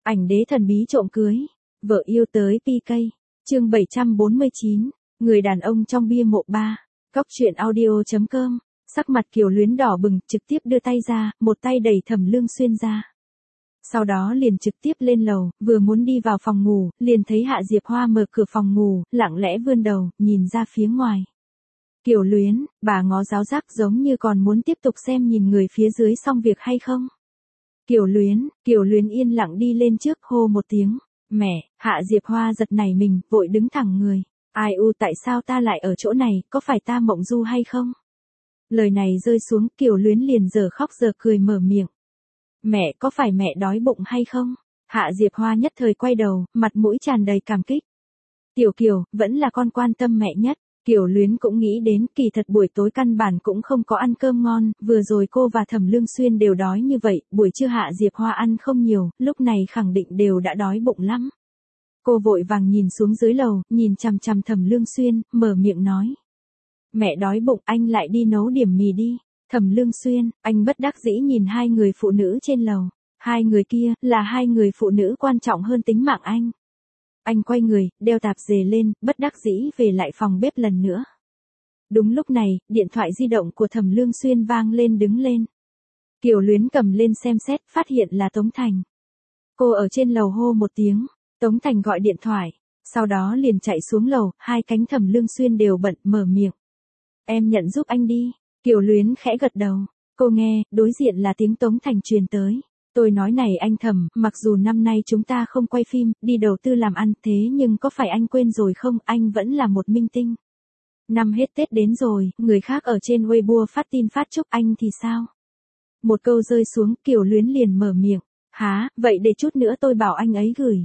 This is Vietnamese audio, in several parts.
Ảnh đế thần bí trộm cưới. Vợ yêu tới PK. Chương 749. Người đàn ông trong bia mộ 3. Cóc truyện audio.com. Sắc mặt Kiều Luyến đỏ bừng, trực tiếp đưa tay ra, một tay đẩy Thẩm Lương Xuyên ra. Sau đó liền trực tiếp lên lầu, vừa muốn đi vào phòng ngủ, liền thấy Hạ Diệp Hoa mở cửa phòng ngủ, lặng lẽ vươn đầu, nhìn ra phía ngoài. Kiều Luyến, bà ngó giáo giác giống như còn muốn tiếp tục xem nhìn người phía dưới xong việc hay không. Kiều Luyến yên lặng đi lên trước hô một tiếng, mẹ. Hạ Diệp Hoa giật nảy mình, vội đứng thẳng người. Ai u, tại sao ta lại ở chỗ này, có phải ta mộng du hay không? Lời này rơi xuống, Kiều Luyến liền giờ khóc giờ cười mở miệng. Mẹ, có phải mẹ đói bụng hay không? Hạ Diệp Hoa nhất thời quay đầu, mặt mũi tràn đầy cảm kích. Tiểu Kiều, vẫn là con quan tâm mẹ nhất. Kiều Luyến cũng nghĩ đến, kỳ thật buổi tối căn bản cũng không có ăn cơm ngon, vừa rồi cô và Thẩm Lương Xuyên đều đói như vậy, buổi trưa Hạ Diệp Hoa ăn không nhiều, lúc này khẳng định đều đã đói bụng lắm. Cô vội vàng nhìn xuống dưới lầu, nhìn chằm chằm Thẩm Lương Xuyên, mở miệng nói. Mẹ đói bụng, anh lại đi nấu điểm mì đi. Thẩm Lương Xuyên, anh bất đắc dĩ nhìn hai người phụ nữ trên lầu. Hai người kia, là hai người phụ nữ quan trọng hơn tính mạng anh. Anh quay người, đeo tạp dề lên, bất đắc dĩ về lại phòng bếp lần nữa. Đúng lúc này, điện thoại di động của Thẩm Lương Xuyên vang lên đứng lên. Kiều Luyến cầm lên xem xét, phát hiện là Tống Thành. Cô ở trên lầu hô một tiếng, Tống Thành gọi điện thoại, sau đó liền chạy xuống lầu, hai cánh Thẩm Lương Xuyên đều bận, mở miệng. Em nhận giúp anh đi. Kiều Luyến khẽ gật đầu, cô nghe, đối diện là tiếng Tống Thành truyền tới. Tôi nói này anh Thẩm, mặc dù năm nay chúng ta không quay phim, đi đầu tư làm ăn, thế nhưng có phải anh quên rồi không, anh vẫn là một minh tinh. Năm hết Tết đến rồi, người khác ở trên Weibo phát tin phát chúc, anh thì sao? Một câu rơi xuống, Kiều Luyến liền mở miệng. Hả, vậy để chút nữa tôi bảo anh ấy gửi.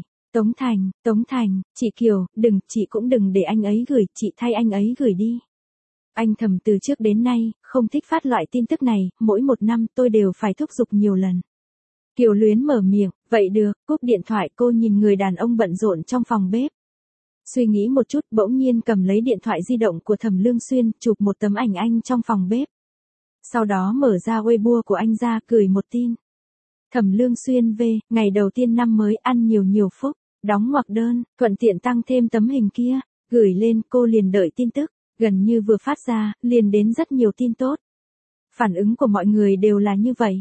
Tống Thành, chị Kiều, đừng, chị cũng đừng để anh ấy gửi, chị thay anh ấy gửi đi. Anh Thẩm từ trước đến nay, không thích phát loại tin tức này, mỗi một năm tôi đều phải thúc giục nhiều lần. Kiều Luyến mở miệng, vậy được, cúp điện thoại, cô nhìn người đàn ông bận rộn trong phòng bếp. Suy nghĩ một chút, bỗng nhiên cầm lấy điện thoại di động của Thẩm Lương Xuyên, chụp một tấm ảnh anh trong phòng bếp. Sau đó mở ra Weibo của anh ra, gửi một tin. Thẩm Lương Xuyên về, ngày đầu tiên năm mới ăn nhiều nhiều phúc, đóng ngoặc đơn, thuận tiện tăng thêm tấm hình kia, gửi lên, cô liền đợi tin tức, gần như vừa phát ra, liền đến rất nhiều tin tốt. Phản ứng của mọi người đều là như vậy.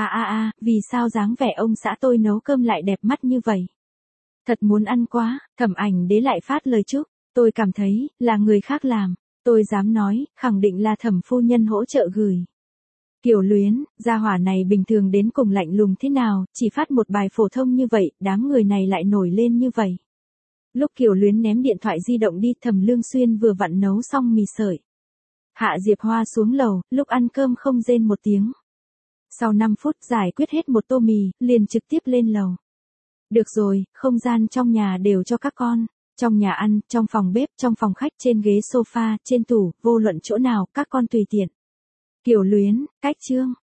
Vì sao dáng vẻ ông xã tôi nấu cơm lại đẹp mắt như vậy? Thật muốn ăn quá. Thẩm Ảnh Đế lại phát lời chúc, tôi cảm thấy, là người khác làm. Tôi dám nói, khẳng định là Thẩm phu nhân hỗ trợ gửi. Kiều Luyến, gia hỏa này bình thường đến cùng lạnh lùng thế nào, chỉ phát một bài phổ thông như vậy, đám người này lại nổi lên như vậy. Lúc Kiều Luyến ném điện thoại di động đi, Thẩm Lương Xuyên vừa vặn nấu xong mì sợi. Hạ Diệp Hoa xuống lầu, lúc ăn cơm không rên một tiếng. Sau 5 phút giải quyết hết một tô mì, liền trực tiếp lên lầu. Được rồi, không gian trong nhà đều cho các con. Trong nhà ăn, trong phòng bếp, trong phòng khách, trên ghế sofa, trên tủ, vô luận chỗ nào, các con tùy tiện. Kiều Luyến, cách chương.